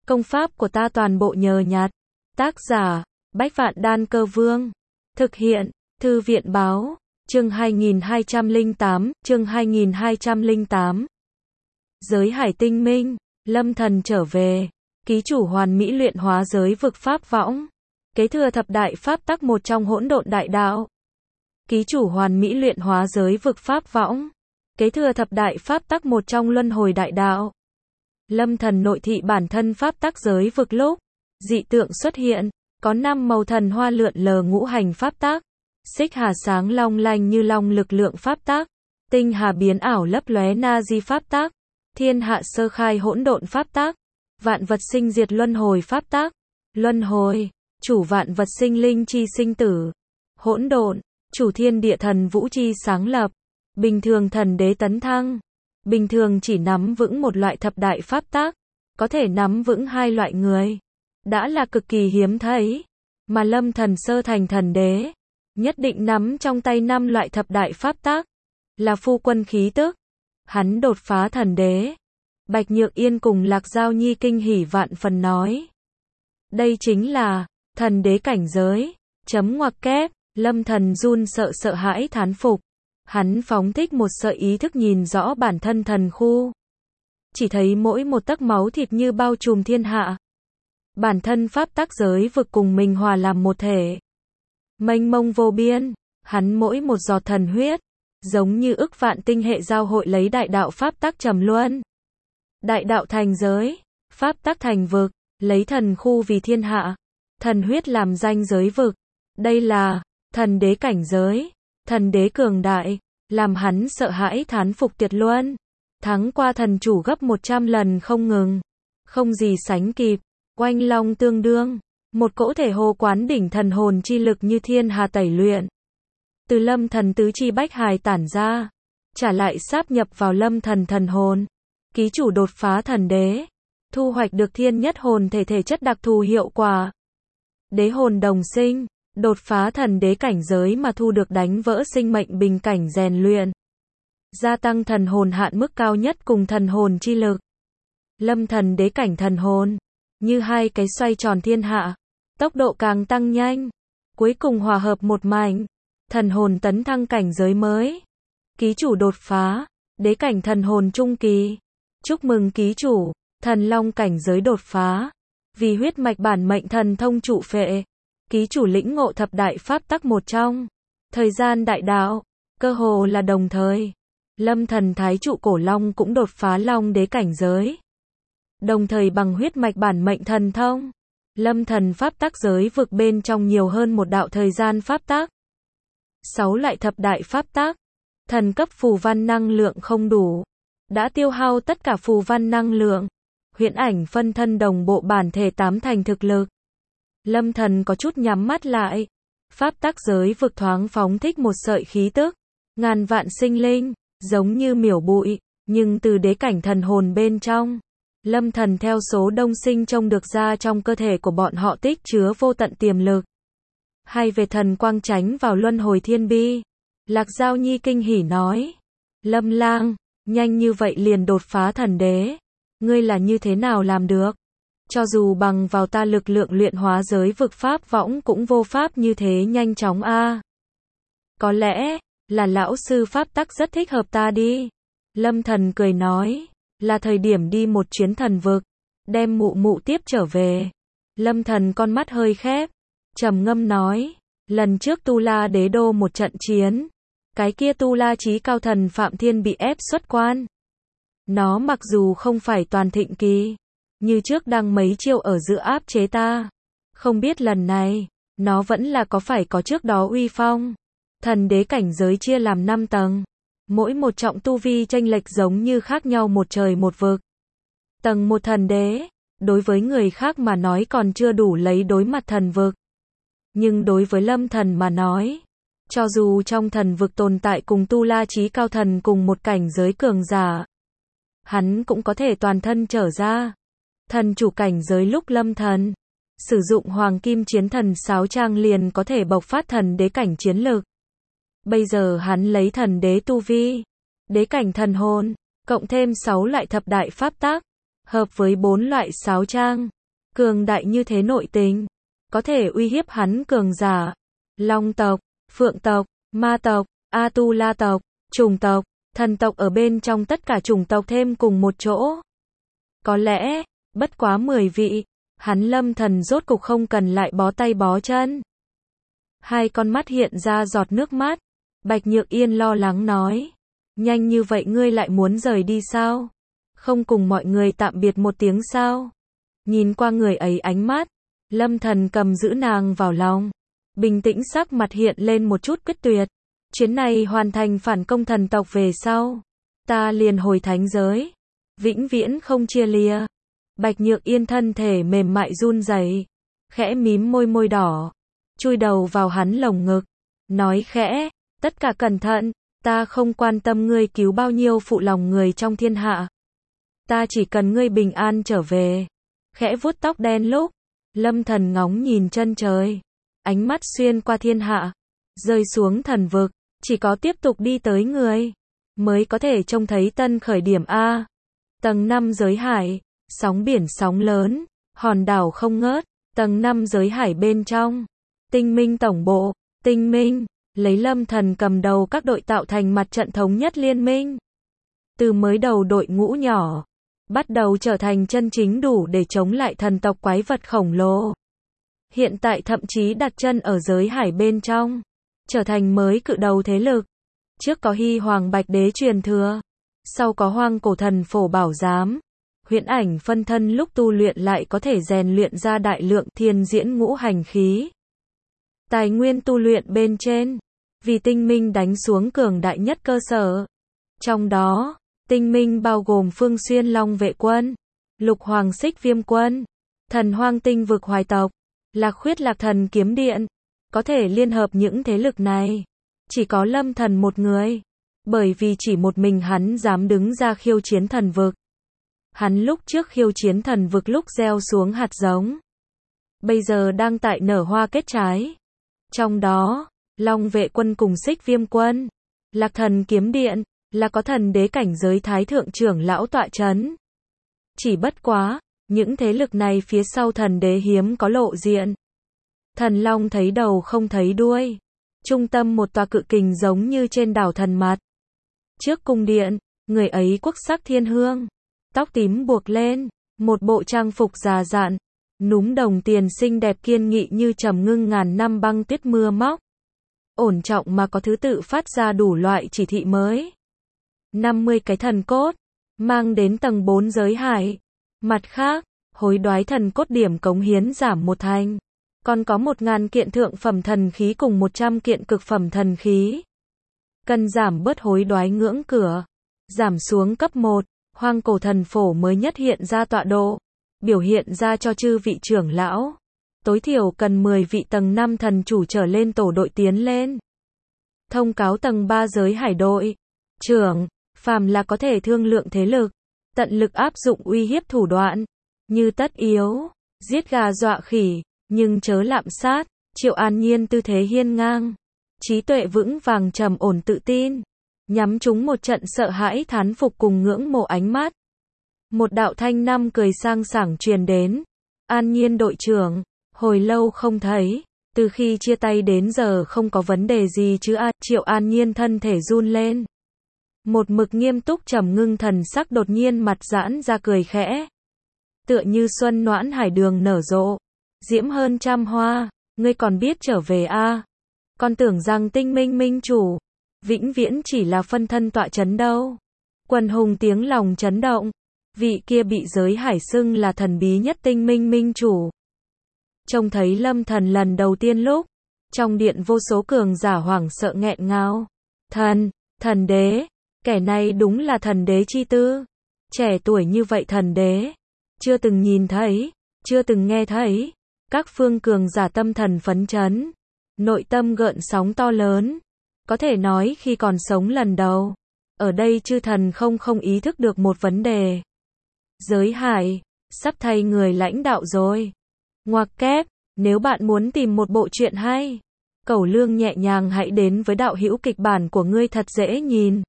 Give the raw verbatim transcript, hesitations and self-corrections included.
Công pháp của ta toàn bộ nhờ nhặt. Tác giả, Bách Vạn Đan Cơ Vương. Thực hiện, Thư viện Báo. Chương hai nghìn hai trăm lẻ tám, chương hai nghìn hai trăm lẻ tám. Giới hải tinh minh, Lâm Thần trở về. Ký chủ hoàn mỹ luyện hóa giới vực pháp võng. Kế thừa thập đại pháp tắc một trong hỗn độn đại đạo. Ký chủ hoàn mỹ luyện hóa giới vực pháp võng. Kế thừa thập đại pháp tắc một trong luân hồi đại đạo. Lâm Thần nội thị bản thân pháp tắc giới vực lúc dị tượng xuất hiện, có năm màu thần hoa lượn lờ ngũ hành pháp tắc, xích hà sáng long lanh như long lực lượng pháp tắc, tinh hà biến ảo lấp lóe na di pháp tắc, thiên hạ sơ khai hỗn độn pháp tắc, vạn vật sinh diệt luân hồi pháp tắc, luân hồi, chủ vạn vật sinh linh chi sinh tử, hỗn độn, chủ thiên địa thần vũ chi sáng lập, bình thường thần đế tấn thăng. Bình thường chỉ nắm vững một loại thập đại pháp tắc, có thể nắm vững hai loại người, đã là cực kỳ hiếm thấy, mà Lâm Thần sơ thành thần đế, nhất định nắm trong tay năm loại thập đại pháp tắc, là phu quân khí tức. Hắn đột phá thần đế. Bạch Nhược Yên cùng Lạc Giao Nhi kinh hỉ vạn phần nói. Đây chính là thần đế cảnh giới. Chấm ngoặc kép, Lâm Thần run sợ sợ hãi thán phục. Hắn phóng thích một sợi ý thức nhìn rõ bản thân thần khu. Chỉ thấy mỗi một tấc máu thịt như bao trùm thiên hạ. Bản thân pháp tắc giới vực cùng mình hòa làm một thể. Mênh mông vô biên, hắn mỗi một giọt thần huyết, giống như ức vạn tinh hệ giao hội lấy đại đạo pháp tắc trầm luân. Đại đạo thành giới, pháp tắc thành vực, lấy thần khu vì thiên hạ, thần huyết làm danh giới vực. Đây là thần đế cảnh giới. Thần đế cường đại, làm hắn sợ hãi thán phục tuyệt luân. Thắng qua thần chủ gấp một trăm lần không ngừng. Không gì sánh kịp, oanh long tương đương. Một cỗ thể hồ quán đỉnh thần hồn chi lực như thiên hà tẩy luyện. Từ Lâm Thần tứ chi bách hài tản ra. Trả lại sáp nhập vào Lâm Thần thần hồn. Ký chủ đột phá thần đế. Thu hoạch được thiên nhất hồn thể thể chất đặc thù hiệu quả. Đế hồn đồng sinh. Đột phá thần đế cảnh giới mà thu được đánh vỡ sinh mệnh bình cảnh rèn luyện. Gia tăng thần hồn hạn mức cao nhất cùng thần hồn chi lực. Lâm thần đế cảnh thần hồn. Như hai cái xoay tròn thiên hạ. Tốc độ càng tăng nhanh. Cuối cùng hòa hợp một mảnh. Thần hồn tấn thăng cảnh giới mới. Ký chủ đột phá. Đế cảnh thần hồn trung kỳ. Chúc mừng ký chủ. Thần long cảnh giới đột phá. Vì huyết mạch bản mệnh thần thông trụ phệ. Ký chủ lĩnh ngộ thập đại pháp tắc một trong. Thời gian đại đạo, cơ hồ là đồng thời. Lâm Thần thái trụ cổ long cũng đột phá long đế cảnh giới. Đồng thời bằng huyết mạch bản mệnh thần thông. Lâm Thần pháp tắc giới vực bên trong nhiều hơn một đạo thời gian pháp tắc. Sáu loại thập đại pháp tắc. Thần cấp phù văn năng lượng không đủ. Đã tiêu hao tất cả phù văn năng lượng. Huyễn ảnh phân thân đồng bộ bản thể tám thành thực lực. Lâm Thần có chút nhắm mắt lại. Pháp tắc giới vực thoáng phóng thích một sợi khí tức. Ngàn vạn sinh linh, giống như miểu bụi, nhưng từ đế cảnh thần hồn bên trong. Lâm Thần theo số đông sinh trông được ra trong cơ thể của bọn họ tích chứa vô tận tiềm lực. Hay về thần quang tránh vào luân hồi thiên bi. Lạc Giao Nhi kinh hỉ nói. Lâm Lang, nhanh như vậy liền đột phá thần đế. Ngươi là như thế nào làm được? Cho dù bằng vào ta lực lượng luyện hóa giới vực pháp võng cũng vô pháp như thế nhanh chóng a. À. Có lẽ, là lão sư pháp tắc rất thích hợp ta đi. Lâm Thần cười nói, là thời điểm đi một chuyến thần vực, đem mụ mụ tiếp trở về. Lâm Thần con mắt hơi khép, trầm ngâm nói, lần trước Tu La Đế Đô một trận chiến, cái kia Tu La Chí Cao Thần Phạm Thiên bị ép xuất quan. Nó mặc dù không phải toàn thịnh kỳ, như trước đang mấy chiêu ở giữa áp chế ta. Không biết lần này, nó vẫn là có phải có trước đó uy phong. Thần đế cảnh giới chia làm năm tầng. Mỗi một trọng tu vi chênh lệch giống như khác nhau một trời một vực. Tầng một thần đế, đối với người khác mà nói còn chưa đủ lấy đối mặt thần vực. Nhưng đối với Lâm Thần mà nói, cho dù trong thần vực tồn tại cùng Tu La Chí Cao Thần cùng một cảnh giới cường giả, hắn cũng có thể toàn thân trở ra. Thần chủ cảnh giới lúc Lâm Thần sử dụng Hoàng Kim Chiến Thần Sáo Trang liền có thể bộc phát thần đế cảnh chiến lực. Bây giờ hắn lấy thần đế tu vi, đế cảnh thần hồn, cộng thêm sáu loại thập đại pháp tắc, hợp với bốn loại sáo trang, cường đại như thế nội tình, có thể uy hiếp hắn cường giả. Long tộc, Phượng tộc, Ma tộc, Atula tộc, Trùng tộc, Thần tộc ở bên trong tất cả chủng tộc thêm cùng một chỗ. Có lẽ, bất quá mười vị, hắn Lâm Thần rốt cục không cần lại bó tay bó chân. Hai con mắt hiện ra giọt nước mắt. Bạch Nhược Yên lo lắng nói. Nhanh như vậy ngươi lại muốn rời đi sao? Không cùng mọi người tạm biệt một tiếng sao? Nhìn qua người ấy ánh mắt, Lâm Thần cầm giữ nàng vào lòng. Bình tĩnh sắc mặt hiện lên một chút quyết tuyệt. Chuyến này hoàn thành phản công thần tộc về sau, ta liền hồi thánh giới. Vĩnh viễn không chia lìa. Bạch Nhược Yên thân thể mềm mại run rẩy, khẽ mím môi môi đỏ, chui đầu vào hắn lồng ngực, nói khẽ, tất cả cẩn thận, ta không quan tâm ngươi cứu bao nhiêu phụ lòng người trong thiên hạ. Ta chỉ cần ngươi bình an trở về. Khẽ vuốt tóc đen lúc, Lâm Thần ngóng nhìn chân trời, ánh mắt xuyên qua thiên hạ, rơi xuống thần vực, chỉ có tiếp tục đi tới người, mới có thể trông thấy tân khởi điểm A. Tầng năm giới hải, sóng biển sóng lớn, hòn đảo không ngớt, tầng năm giới hải bên trong. Tinh Minh tổng bộ, Tinh Minh, lấy Lâm Thần cầm đầu các đội tạo thành mặt trận thống nhất liên minh. Từ mới đầu đội ngũ nhỏ, bắt đầu trở thành chân chính đủ để chống lại thần tộc quái vật khổng lồ. Hiện tại thậm chí đặt chân ở giới hải bên trong, trở thành mới cự đầu thế lực. Trước có Hy Hoàng Bạch Đế truyền thừa, sau có Hoang Cổ Thần Phổ Bảo Giám. Huyễn ảnh phân thân lúc tu luyện lại có thể rèn luyện ra đại lượng thiên diễn ngũ hành khí. Tài nguyên tu luyện bên trên, vì Tinh Minh đánh xuống cường đại nhất cơ sở. Trong đó, Tinh Minh bao gồm Phương Xuyên Long Vệ Quân, Lục Hoàng Xích Viêm Quân, Thần Hoang Tinh Vực Hoài Tộc, Lạc Khuyết Lạc Thần Kiếm Điện. Có thể liên hợp những thế lực này, chỉ có Lâm Thần một người. Bởi vì chỉ một mình hắn dám đứng ra khiêu chiến thần vực. Hắn lúc trước khiêu chiến thần vực lúc gieo xuống hạt giống, bây giờ đang tại nở hoa kết trái. Trong đó, Long Vệ Quân cùng Xích Viêm Quân, Lạc Thần Kiếm Điện, là có thần đế cảnh giới thái thượng trưởng lão tọa chấn. Chỉ bất quá, những thế lực này phía sau thần đế hiếm có lộ diện. Thần Long thấy đầu không thấy đuôi. Trung tâm một tòa cự kình giống như trên đảo thần mặt. Trước cung điện, người ấy quốc sắc thiên hương, tóc tím buộc lên, một bộ trang phục già dặn, núm đồng tiền xinh đẹp kiên nghị như trầm ngưng ngàn năm băng tuyết mưa móc. Ổn trọng mà có thứ tự phát ra đủ loại chỉ thị mới. năm mươi cái thần cốt, mang đến tầng bốn giới hải. Mặt khác, hối đoái thần cốt điểm cống hiến giảm một thành. Còn có một ngàn kiện thượng phẩm thần khí cùng một trăm kiện cực phẩm thần khí. Cần giảm bớt hối đoái ngưỡng cửa. Giảm xuống cấp một, Hoang Cổ Thần Phổ mới nhất hiện ra tọa độ. Biểu hiện ra cho chư vị trưởng lão. Tối thiểu cần mười vị tầng năm thần chủ trở lên tổ đội tiến lên. Thông cáo tầng ba giới hải đội. Trưởng, phàm là có thể thương lượng thế lực. Tận lực áp dụng uy hiếp thủ đoạn. Như tất yếu, giết gà dọa khỉ. Nhưng chớ lạm sát. Triệu An Nhiên tư thế hiên ngang, trí tuệ vững vàng trầm ổn tự tin, nhắm chúng một trận sợ hãi thán phục cùng ngưỡng mộ ánh mắt. Một đạo thanh năm cười sang sảng truyền đến. An Nhiên đội trưởng, hồi lâu không thấy, từ khi chia tay đến giờ không có vấn đề gì chứ a? Triệu An Nhiên thân thể run lên. Một mực nghiêm túc trầm ngưng thần sắc đột nhiên mặt giãn ra cười khẽ. Tựa như xuân noãn hải đường nở rộ, diễm hơn trăm hoa, ngươi còn biết trở về a? À? Con tưởng rằng Tinh Minh minh chủ, vĩnh viễn chỉ là phân thân tọa chấn đâu. Quần hùng tiếng lòng chấn động, vị kia bị giới hải xưng là thần bí nhất Tinh Minh minh chủ. Trông thấy Lâm Thần lần đầu tiên lúc, trong điện vô số cường giả hoảng sợ nghẹn ngào. Thần, thần đế, kẻ này đúng là thần đế chi tư. Trẻ tuổi như vậy thần đế, chưa từng nhìn thấy, chưa từng nghe thấy. Các phương cường giả tâm thần phấn chấn, nội tâm gợn sóng to lớn. Có thể nói khi còn sống lần đầu, ở đây chư thần không không ý thức được một vấn đề. Giới hải, sắp thay người lãnh đạo rồi. Ngoặc kép, nếu bạn muốn tìm một bộ truyện hay, cẩu lương nhẹ nhàng hãy đến với đạo hữu kịch bản của ngươi thật dễ nhìn.